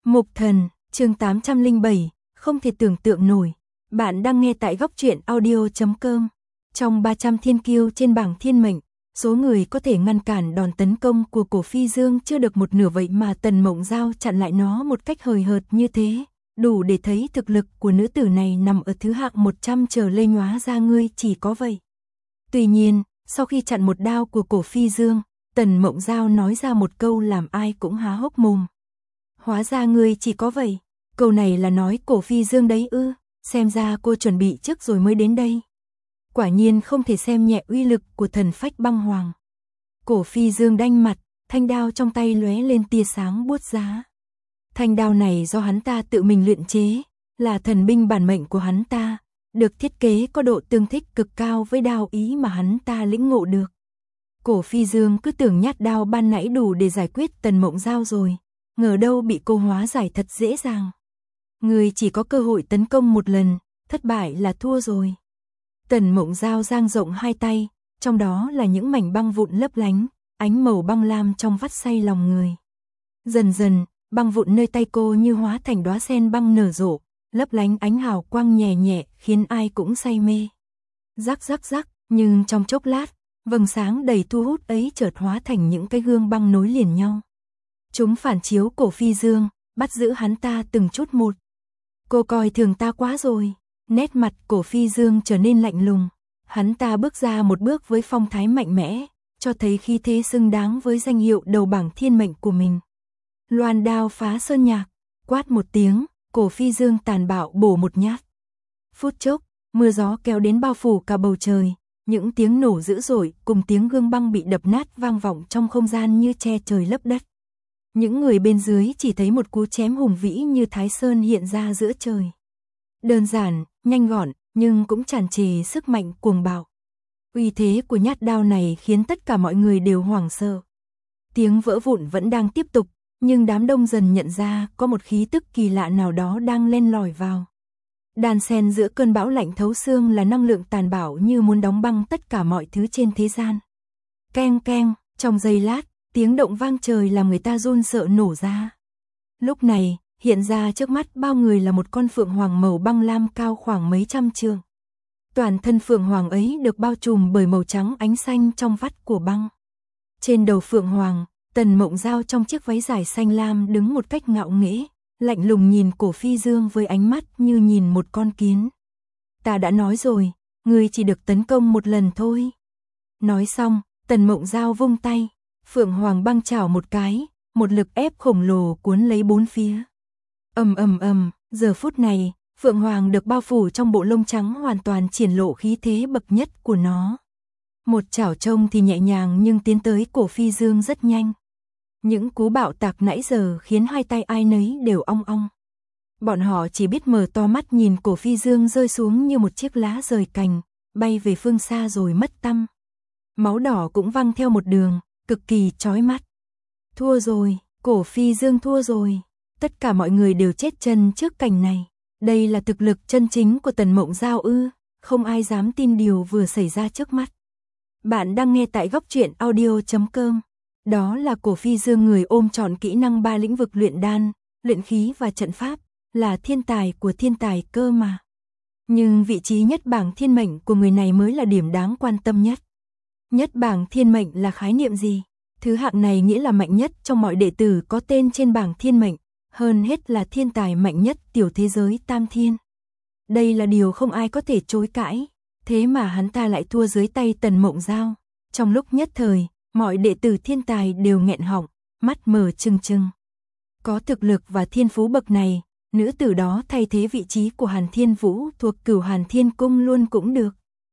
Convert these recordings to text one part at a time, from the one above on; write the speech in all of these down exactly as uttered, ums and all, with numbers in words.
Mục Thần, chương tám trăm lẻ bảy, không thể tưởng tượng nổi. Bạn đang nghe tại góc truyện audio chấm com. Trong ba trăm thiên kiêu trên bảng thiên mệnh, số người có thể ngăn cản đòn tấn công của Cổ Phi Dương chưa được một nửa, vậy mà Tần Mộng Giao chặn lại nó một cách hời hợt như thế, đủ để thấy thực lực của nữ tử này nằm ở thứ hạng một trăm trở lên. Hóa ra ngươi chỉ có vậy. Tuy nhiên, sau khi chặn một đao của Cổ Phi Dương, Tần Mộng Giao nói ra một câu làm ai cũng há hốc mồm. Hóa ra ngươi chỉ có vậy. Câu này là nói Cổ Phi Dương đấy ư? Xem ra cô chuẩn bị trước rồi mới đến đây. Quả nhiên không thể xem nhẹ uy lực của thần phách băng hoàng. Cổ Phi Dương đanh mặt, thanh đao trong tay lóe lên tia sáng buốt giá. Thanh đao này do hắn ta tự mình luyện chế, là thần binh bản mệnh của hắn ta, được thiết kế có độ tương thích cực cao với đao ý mà hắn ta lĩnh ngộ được. Cổ Phi Dương cứ tưởng nhát đao ban nãy đủ để giải quyết Tần Mộng Giao rồi, ngờ đâu bị cô hóa giải thật dễ dàng. Người chỉ có cơ hội tấn công một lần, thất bại là thua rồi. Tần Mộng Giao dang rộng hai tay, trong đó là những mảnh băng vụn lấp lánh, ánh màu băng lam trong vắt say lòng người. Dần dần, băng vụn nơi tay cô như hóa thành đóa sen băng nở rộ, lấp lánh ánh hào quang nhẹ nhẹ khiến ai cũng say mê. Rắc rắc rắc, nhưng trong chốc lát, vầng sáng đầy thu hút ấy chợt hóa thành những cái gương băng nối liền nhau. Chúng phản chiếu Cổ Phi Dương, bắt giữ hắn ta từng chút một. Cô coi thường ta quá rồi. Nét mặt Cổ Phi Dương trở nên lạnh lùng. Hắn ta bước ra một bước với phong thái mạnh mẽ, cho thấy khí thế xứng đáng với danh hiệu đầu bảng thiên mệnh của mình. Loan đao phá sơn nhạc, quát một tiếng, Cổ Phi Dương tàn bạo bổ một nhát. Phút chốc, mưa gió kéo đến bao phủ cả bầu trời, những tiếng nổ dữ dội cùng tiếng gương băng bị đập nát vang vọng trong không gian như che trời lấp đất. Những người bên dưới chỉ thấy một cú chém hùng vĩ như Thái Sơn hiện ra giữa trời. Đơn giản, nhanh gọn, nhưng cũng tràn trề sức mạnh cuồng bạo. Uy thế của nhát đao này khiến tất cả mọi người đều hoảng sợ. Tiếng vỡ vụn vẫn đang tiếp tục, nhưng đám đông dần nhận ra có một khí tức kỳ lạ nào đó đang len lỏi vào. Đan xen giữa cơn bão lạnh thấu xương là năng lượng tàn bạo như muốn đóng băng tất cả mọi thứ trên thế gian. Keng keng, trong giây lát, tiếng động vang trời làm người ta run sợ nổ ra. Lúc này, hiện ra trước mắt bao người là một con phượng hoàng màu băng lam cao khoảng mấy trăm trượng. Toàn thân phượng hoàng ấy được bao trùm bởi màu trắng ánh xanh trong vắt của băng. Trên đầu phượng hoàng, Tần Mộng Giao trong chiếc váy dài xanh lam đứng một cách ngạo nghễ, lạnh lùng nhìn Cổ Phi Dương với ánh mắt như nhìn một con kiến. Ta đã nói rồi, ngươi chỉ được tấn công một lần thôi. Nói xong, Tần Mộng Giao vung tay, phượng hoàng băng chảo một cái, một lực ép khổng lồ cuốn lấy bốn phía. Ầm ầm ầm, giờ phút này, phượng hoàng được bao phủ trong bộ lông trắng hoàn toàn triển lộ khí thế bậc nhất của nó. Một chảo trông thì nhẹ nhàng nhưng tiến tới Cổ Phi Dương rất nhanh. Những cú bạo tạc nãy giờ khiến hai tay ai nấy đều ong ong. Bọn họ chỉ biết mở to mắt nhìn Cổ Phi Dương rơi xuống như một chiếc lá rời cành, bay về phương xa rồi mất tăm. Máu đỏ cũng văng theo một đường, cực kỳ chói mắt. Thua rồi, Cổ Phi Dương thua rồi. Tất cả mọi người đều chết chân trước cảnh này. Đây là thực lực chân chính của Tần Mộng Giao ư? Không ai dám tin điều vừa xảy ra trước mắt. Bạn đang nghe tại góc truyện audio chấm com. Đó là Cổ Phi Dương, người ôm trọn kỹ năng ba lĩnh vực luyện đan, luyện khí và trận pháp, là thiên tài của thiên tài cơ mà. Nhưng vị trí nhất bảng thiên mệnh của người này mới là điểm đáng quan tâm nhất. Nhất bảng thiên mệnh là khái niệm gì? Thứ hạng này nghĩa là mạnh nhất trong mọi đệ tử có tên trên bảng thiên mệnh, hơn hết là thiên tài mạnh nhất tiểu thế giới Tam Thiên. Đây là điều không ai có thể chối cãi, thế mà hắn ta lại thua dưới tay Tần Mộng Giao. Trong lúc nhất thời, mọi đệ tử thiên tài đều nghẹn họng, mắt mở trừng trừng. Có thực lực và thiên phú bậc này, nữ tử đó thay thế vị trí của Hàn Thiên Vũ thuộc Cửu Hàn Thiên Cung luôn cũng được.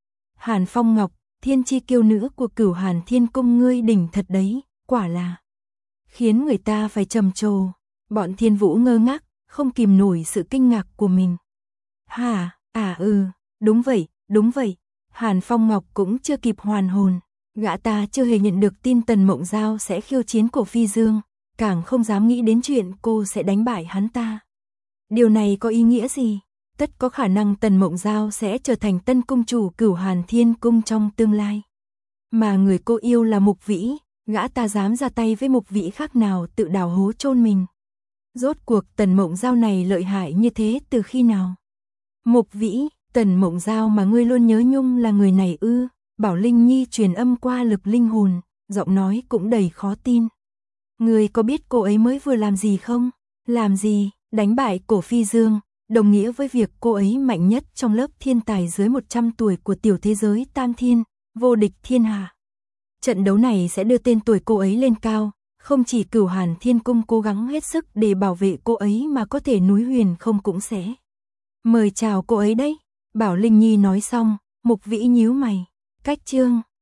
Hàn Phong Ngọc, thiên chi kiêu nữ của Cửu Hàn Thiên Cung, ngươi đỉnh thật đấy, quả là khiến người ta phải trầm trồ. Bọn Thiên Vũ ngơ ngác, không kìm nổi sự kinh ngạc của mình. Hả, à ừ, đúng vậy, đúng vậy. Hàn Phong Ngọc cũng chưa kịp hoàn hồn. Gã ta chưa hề nhận được tin Tần Mộng Giao sẽ khiêu chiến Cổ Phi Dương, càng không dám nghĩ đến chuyện cô sẽ đánh bại hắn ta. Điều này có ý nghĩa gì? Tất có khả năng Tần Mộng Giao sẽ trở thành tân cung chủ Cửu Hàn Thiên Cung trong tương lai. Mà người cô yêu là Mục Vĩ, gã ta dám ra tay với Mục Vĩ khác nào tự đào hố chôn mình. Rốt cuộc Tần Mộng Giao này lợi hại như thế từ khi nào? Mục Vĩ, Tần Mộng Giao mà ngươi luôn nhớ nhung là người này ư? Bảo Linh Nhi truyền âm qua lực linh hồn, giọng nói cũng đầy khó tin. Ngươi có biết cô ấy mới vừa làm gì không? Làm gì? Đánh bại Cổ Phi Dương, đồng nghĩa với việc cô ấy mạnh nhất trong lớp thiên tài dưới một trăm tuổi của tiểu thế giới Tam Thiên, vô địch thiên hạ. Trận đấu này sẽ đưa tên tuổi cô ấy lên cao, không chỉ Cửu Hàn Thiên Cung cố gắng hết sức để bảo vệ cô ấy mà có thể núi Huyền không cũng sẽ mời chào cô ấy đấy. Bảo Linh Nhi nói xong, Mục Vĩ nhíu mày, cách chương